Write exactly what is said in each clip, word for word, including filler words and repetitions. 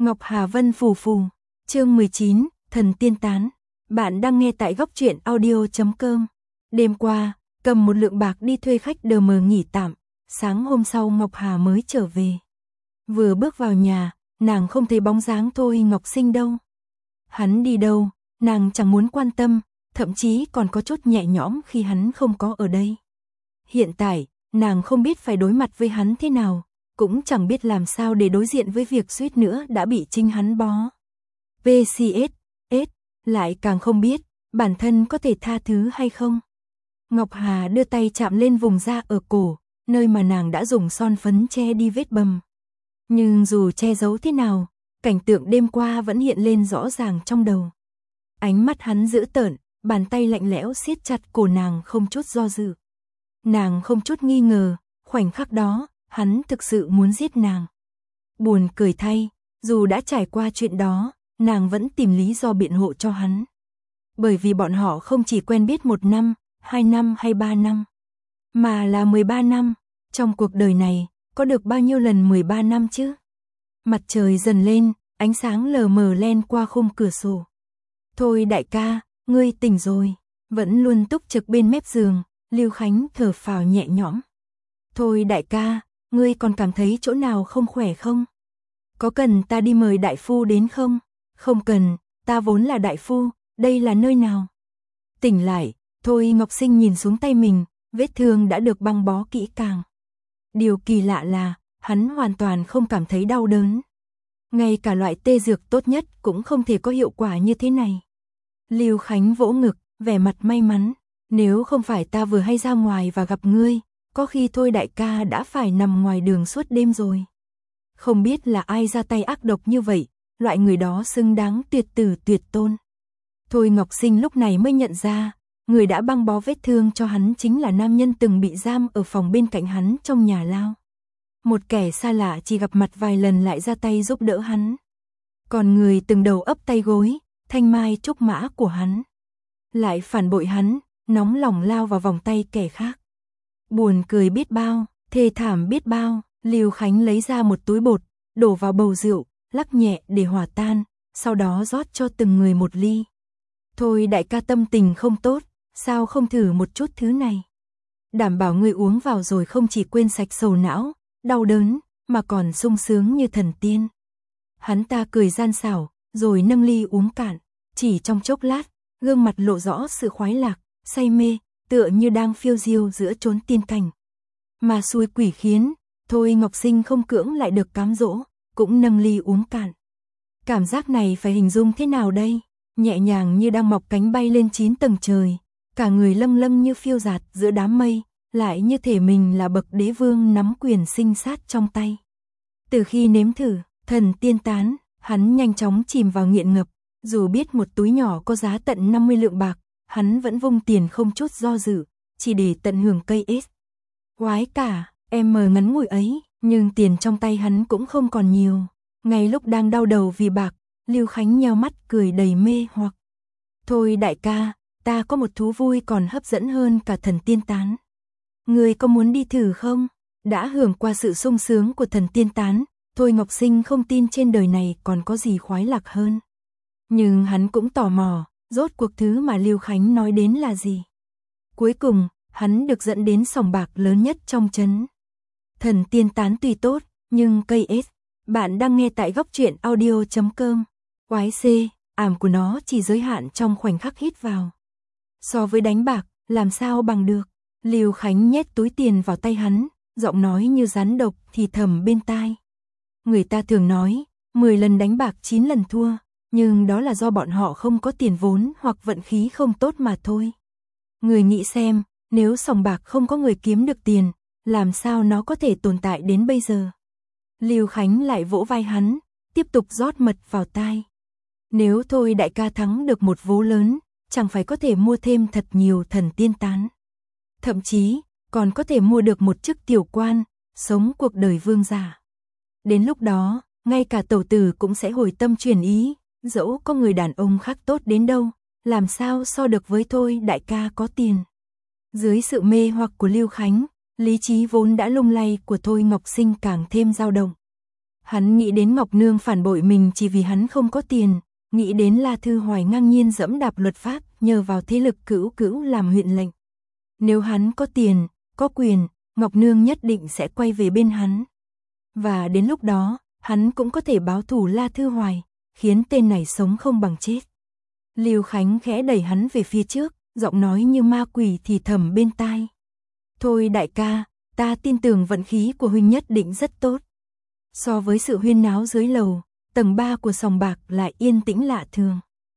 Ngọc Hà Vân phù phù, chương mười chín, Thần Tiên Tán. Bạn đang nghe tại góc truyện audio chấm com. Đêm qua, cầm một lượng bạc đi thuê khách đờ mờ nghỉ tạm, sáng hôm sau Ngọc Hà mới trở về. Vừa bước vào nhà, nàng không thấy bóng dáng Thôi Ngọc Sinh đâu. Hắn đi đâu, nàng chẳng muốn quan tâm, thậm chí còn có chút nhẹ nhõm khi hắn không có ở đây. Hiện tại, nàng không biết phải đối mặt với hắn thế nào, cũng chẳng biết làm sao để đối diện với việc suýt nữa đã bị chính hắn bó. vê xê ét, S, lại càng không biết, bản thân có thể tha thứ hay không. Ngọc Hà đưa tay chạm lên vùng da ở cổ, nơi mà nàng đã dùng son phấn che đi vết bầm. Nhưng dù che giấu thế nào, cảnh tượng đêm qua vẫn hiện lên rõ ràng trong đầu. Ánh mắt hắn dữ tợn, bàn tay lạnh lẽo siết chặt cổ nàng không chút do dự. Nàng không chút nghi ngờ, khoảnh khắc đó, hắn thực sự muốn giết nàng. Buồn cười thay, dù đã trải qua chuyện đó, nàng vẫn tìm lý do biện hộ cho hắn. Bởi vì bọn họ không chỉ quen biết một năm, hai năm hay ba năm, mà là mười ba năm. Trong cuộc đời này, có được bao nhiêu lần mười ba năm chứ? Mặt trời dần lên, ánh sáng lờ mờ len qua khung cửa sổ. Thôi đại ca, ngươi tỉnh rồi. Vẫn luôn túc trực bên mép giường, Lưu Khánh thở phào nhẹ nhõm. Thôi đại ca, ngươi còn cảm thấy chỗ nào không khỏe không? Có cần ta đi mời đại phu đến không? Không cần, ta vốn là đại phu, đây là nơi nào? Tỉnh lại, Thôi Ngọc Sinh nhìn xuống tay mình, vết thương đã được băng bó kỹ càng. Điều kỳ lạ là, hắn hoàn toàn không cảm thấy đau đớn. Ngay cả loại tê dược tốt nhất cũng không thể có hiệu quả như thế này. Lưu Khánh vỗ ngực, vẻ mặt may mắn. Nếu không phải ta vừa hay ra ngoài và gặp ngươi, có khi Thôi đại ca đã phải nằm ngoài đường suốt đêm rồi. Không biết là ai ra tay ác độc như vậy, loại người đó xứng đáng tuyệt tử tuyệt tôn. Thôi Ngọc Sinh lúc này mới nhận ra, người đã băng bó vết thương cho hắn chính là nam nhân từng bị giam ở phòng bên cạnh hắn trong nhà lao. Một kẻ xa lạ chỉ gặp mặt vài lần lại ra tay giúp đỡ hắn. Còn người từng đầu ấp tay gối, thanh mai trúc mã của hắn, lại phản bội hắn, nóng lòng lao vào vòng tay kẻ khác. Buồn cười biết bao, thê thảm biết bao. Lưu Khánh lấy ra một túi bột, đổ vào bầu rượu, lắc nhẹ để hòa tan, sau đó rót cho từng người một ly. Thôi đại ca tâm tình không tốt, sao không thử một chút thứ này? Đảm bảo ngươi uống vào rồi không chỉ quên sạch sầu não, đau đớn, mà còn sung sướng như thần tiên. Hắn ta cười gian xảo, rồi nâng ly uống cạn. Chỉ trong chốc lát, gương mặt lộ rõ sự khoái lạc, say mê, tựa như đang phiêu diêu giữa chốn tiên cảnh. Mà xui quỷ khiến, Thôi Ngọc Sinh không cưỡng lại được cám dỗ, cũng nâng ly uống cạn. Cảm giác này phải hình dung thế nào đây? Nhẹ nhàng như đang mọc cánh bay lên chín tầng trời, cả người lâng lâng như phiêu dạt giữa đám mây, lại như thể mình là bậc đế vương nắm quyền sinh sát trong tay. Từ khi nếm thử Thần Tiên Tán, hắn nhanh chóng chìm vào nghiện ngập, dù biết một túi nhỏ có giá tận năm mươi lượng bạc, hắn vẫn vung tiền không chút do dự, chỉ để tận hưởng cây ết. Quái cả, em mờ ngắn ngủi ấy, nhưng tiền trong tay hắn cũng không còn nhiều. Ngay lúc đang đau đầu vì bạc, Lưu Khánh nheo mắt cười đầy mê hoặc. Thôi đại ca, ta có một thú vui còn hấp dẫn hơn cả Thần Tiên Tán. Ngươi có muốn đi thử không? Đã hưởng qua sự sung sướng của Thần Tiên Tán, Thôi Ngọc Sinh không tin trên đời này còn có gì khoái lạc hơn. Nhưng hắn cũng tò mò, rốt cuộc thứ mà Lưu Khánh nói đến là gì. Cuối cùng, hắn được dẫn đến sòng bạc lớn nhất trong trấn. Thần Tiên Tán tuy tốt, nhưng cây ết. Bạn đang nghe tại góc truyện audio chấm com. Quái c, ảm của nó chỉ giới hạn trong khoảnh khắc hít vào. So với đánh bạc, làm sao bằng được. Lưu Khánh nhét túi tiền vào tay hắn, giọng nói như rắn độc thì thầm bên tai. Người ta thường nói, mười lần đánh bạc chín lần thua, nhưng đó là do bọn họ không có tiền vốn hoặc vận khí không tốt mà thôi. Người nghĩ xem, nếu sòng bạc không có người kiếm được tiền, làm sao nó có thể tồn tại đến bây giờ? Lưu Khánh lại vỗ vai hắn, tiếp tục rót mật vào tai. Nếu Thôi đại ca thắng được một vố lớn, chẳng phải có thể mua thêm thật nhiều Thần Tiên Tán. Thậm chí, còn có thể mua được một chức tiểu quan, sống cuộc đời vương giả. Đến lúc đó, ngay cả tẩu tử cũng sẽ hồi tâm chuyển ý, dẫu có người đàn ông khác tốt đến đâu, làm sao so được với Thôi đại ca có tiền. Dưới sự mê hoặc của Lưu Khánh, lý trí vốn đã lung lay của Thôi Ngọc Sinh càng thêm dao động. Hắn nghĩ đến Ngọc Nương phản bội mình chỉ vì hắn không có tiền, nghĩ đến La Thư Hoài ngang nhiên dẫm đạp luật pháp, nhờ vào thế lực cữu cữu làm huyện lệnh. Nếu hắn có tiền, có quyền, Ngọc Nương nhất định sẽ quay về bên hắn. Và đến lúc đó, hắn cũng có thể báo thù La Thư Hoài, khiến tên này sống không bằng chết. Lưu Khánh khẽ đẩy hắn về phía trước, giọng nói như ma quỷ thì thầm bên tai. Thôi đại ca, ta tin tưởng vận khí của huynh nhất định rất tốt. So với sự huyên náo dưới lầu, tầng ba của sòng bạc lại yên tĩnh lạ thường.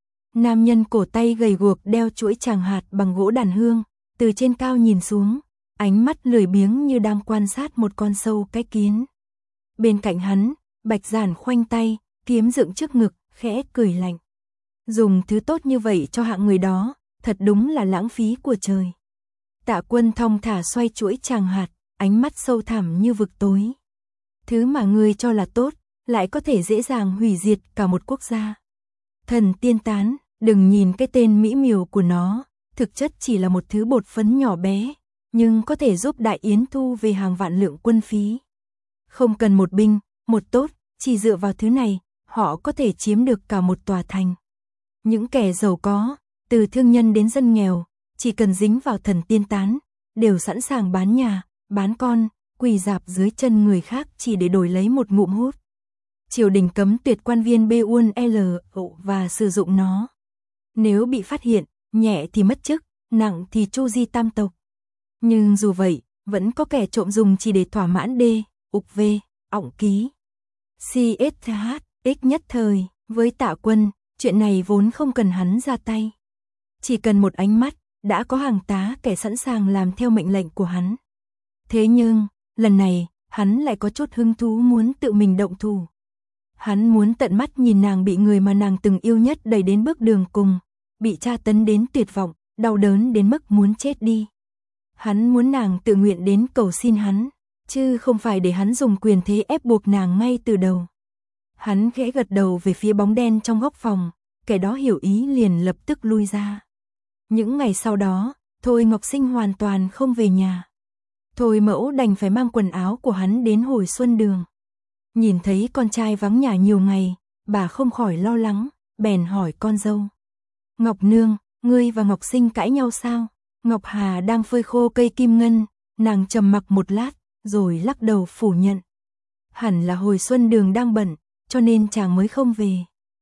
Nam nhân cổ tay gầy guộc đeo chuỗi tràng hạt bằng gỗ đàn hương, từ trên cao nhìn xuống, ánh mắt lười biếng như đang quan sát một con sâu cái kiến. Bên cạnh hắn, Bạch Giản khoanh tay, kiếm dựng trước ngực, khẽ cười lạnh. Dùng thứ tốt như vậy cho hạng người đó, thật đúng là lãng phí của trời. Tạ Quân thong thả xoay chuỗi tràng hạt, ánh mắt sâu thẳm như vực tối. Thứ mà ngươi cho là tốt, lại có thể dễ dàng hủy diệt cả một quốc gia. Thần tiên tán, đừng nhìn cái tên mỹ miều của nó, thực chất chỉ là một thứ bột phấn nhỏ bé, nhưng có thể giúp Đại Yến thu về hàng vạn lượng quân phí. Không cần một binh, một tốt, chỉ dựa vào thứ này, họ có thể chiếm được cả một tòa thành. Những kẻ giàu có, từ thương nhân đến dân nghèo, chỉ cần dính vào thần tiên tán, đều sẵn sàng bán nhà, bán con, quỳ rạp dưới chân người khác chỉ để đổi lấy một ngụm hút. Triều đình cấm tuyệt quan viên bê uôn lờ và sử dụng nó. Nếu bị phát hiện, nhẹ thì mất chức, nặng thì tru di tam tộc. Nhưng dù vậy, vẫn có kẻ trộm dùng chỉ để thỏa mãn đê, ục vê, ọng ký. xê ét hát, ích nhất thời, với Tạ Quân, chuyện này vốn không cần hắn ra tay. Chỉ cần một ánh mắt, đã có hàng tá kẻ sẵn sàng làm theo mệnh lệnh của hắn. Thế nhưng, lần này, hắn lại có chút hứng thú muốn tự mình động thủ. Hắn muốn tận mắt nhìn nàng bị người mà nàng từng yêu nhất đẩy đến bước đường cùng, bị tra tấn đến tuyệt vọng, đau đớn đến mức muốn chết đi. Hắn muốn nàng tự nguyện đến cầu xin hắn, chứ không phải để hắn dùng quyền thế ép buộc nàng ngay từ đầu. Hắn khẽ gật đầu về phía bóng đen trong góc phòng, kẻ đó hiểu ý liền lập tức lui ra. Những ngày sau đó, Thôi Ngọc Sinh hoàn toàn không về nhà. Thôi Mẫu đành phải mang quần áo của hắn đến Hồi Xuân Đường. Nhìn thấy con trai vắng nhà nhiều ngày, bà không khỏi lo lắng, bèn hỏi con dâu. Ngọc Nương, ngươi và Ngọc Sinh cãi nhau sao? Ngọc Hà đang phơi khô cây kim ngân, nàng trầm mặc một lát, rồi lắc đầu phủ nhận. Hẳn là Hồi Xuân Đường đang bận, cho nên chàng mới không về.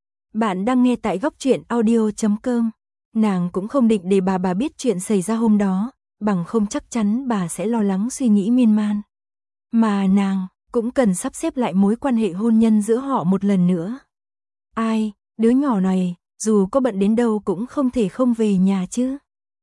Bạn đang nghe tại góc truyện audio chấm com. Nàng cũng không định để bà bà biết chuyện xảy ra hôm đó, bằng không chắc chắn bà sẽ lo lắng suy nghĩ miên man. Mà nàng cũng cần sắp xếp lại mối quan hệ hôn nhân giữa họ một lần nữa. Ai, đứa nhỏ này, dù có bận đến đâu cũng không thể không về nhà chứ.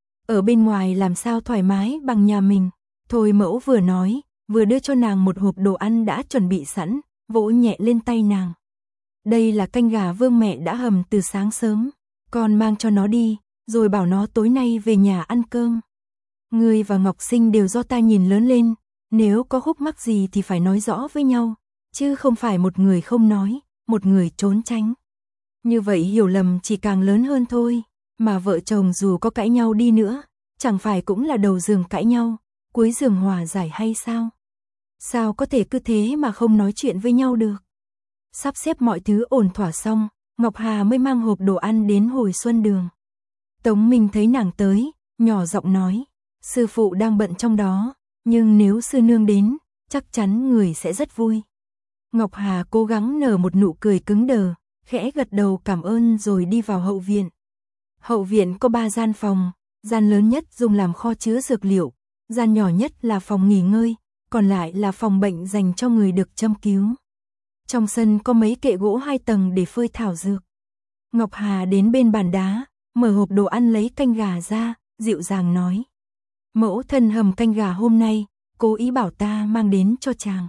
Ở bên ngoài làm sao thoải mái bằng nhà mình. Thôi Mẫu vừa nói, vừa đưa cho nàng một hộp đồ ăn đã chuẩn bị sẵn, vỗ nhẹ lên tay nàng. Đây là canh gà Vương mẹ đã hầm từ sáng sớm, con mang cho nó đi, rồi bảo nó tối nay về nhà ăn cơm. Ngươi và Ngọc Sinh đều do ta nhìn lớn lên, nếu có khúc mắc gì thì phải nói rõ với nhau, chứ không phải một người không nói, một người trốn tránh. Như vậy hiểu lầm chỉ càng lớn hơn thôi, mà vợ chồng dù có cãi nhau đi nữa, chẳng phải cũng là đầu giường cãi nhau, cuối giường hòa giải hay sao? Sao có thể cứ thế mà không nói chuyện với nhau được? Sắp xếp mọi thứ ổn thỏa xong, Ngọc Hà mới mang hộp đồ ăn đến Hồi Xuân Đường. Tống Minh thấy nàng tới, nhỏ giọng nói, sư phụ đang bận trong đó, nhưng nếu sư nương đến, chắc chắn người sẽ rất vui. Ngọc Hà cố gắng nở một nụ cười cứng đờ, khẽ gật đầu cảm ơn rồi đi vào hậu viện. Hậu viện có ba gian phòng, gian lớn nhất dùng làm kho chứa dược liệu, gian nhỏ nhất là phòng nghỉ ngơi, còn lại là phòng bệnh dành cho người được châm cứu. Trong sân có mấy kệ gỗ hai tầng để phơi thảo dược. Ngọc Hà đến bên bàn đá, mở hộp đồ ăn lấy canh gà ra, dịu dàng nói. Mẫu thân hầm canh gà hôm nay, cố ý bảo ta mang đến cho chàng.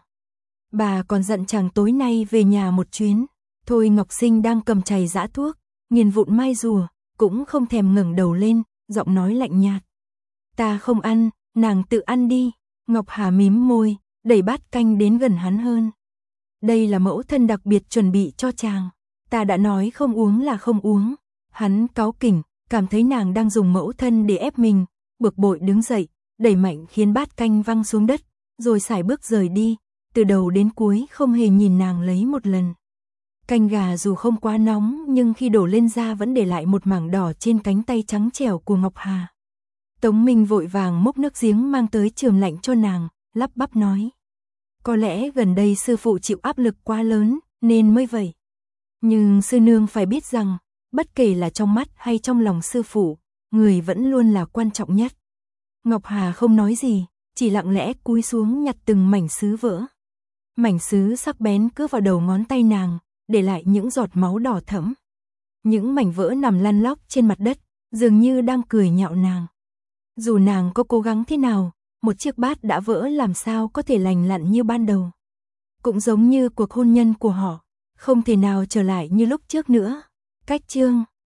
Bà còn dặn chàng tối nay về nhà một chuyến. Thôi Ngọc Sinh đang cầm chày giã thuốc, nghiền vụn mai rùa, cũng không thèm ngẩng đầu lên, giọng nói lạnh nhạt. Ta không ăn, nàng tự ăn đi. Ngọc Hà mím môi, đẩy bát canh đến gần hắn hơn. Đây là mẫu thân đặc biệt chuẩn bị cho chàng. Ta đã nói không uống là không uống. Hắn cáu kỉnh, cảm thấy nàng đang dùng mẫu thân để ép mình, bực bội đứng dậy, đẩy mạnh khiến bát canh văng xuống đất, rồi sải bước rời đi, từ đầu đến cuối không hề nhìn nàng lấy một lần. Canh gà dù không quá nóng nhưng khi đổ lên da vẫn để lại một mảng đỏ trên cánh tay trắng trẻo của Ngọc Hà. Tống Minh vội vàng múc nước giếng mang tới chườm lạnh cho nàng, lắp bắp nói. Có lẽ gần đây sư phụ chịu áp lực quá lớn, nên mới vậy. Nhưng sư nương phải biết rằng, bất kể là trong mắt hay trong lòng sư phụ, người vẫn luôn là quan trọng nhất. Ngọc Hà không nói gì, chỉ lặng lẽ cúi xuống nhặt từng mảnh sứ vỡ. Mảnh sứ sắc bén cứa vào đầu ngón tay nàng, để lại những giọt máu đỏ thẫm. Những mảnh vỡ nằm lăn lóc trên mặt đất, dường như đang cười nhạo nàng. Dù nàng có cố gắng thế nào, một chiếc bát đã vỡ làm sao có thể lành lặn như ban đầu. Cũng giống như cuộc hôn nhân của họ, không thể nào trở lại như lúc trước nữa. Cách chương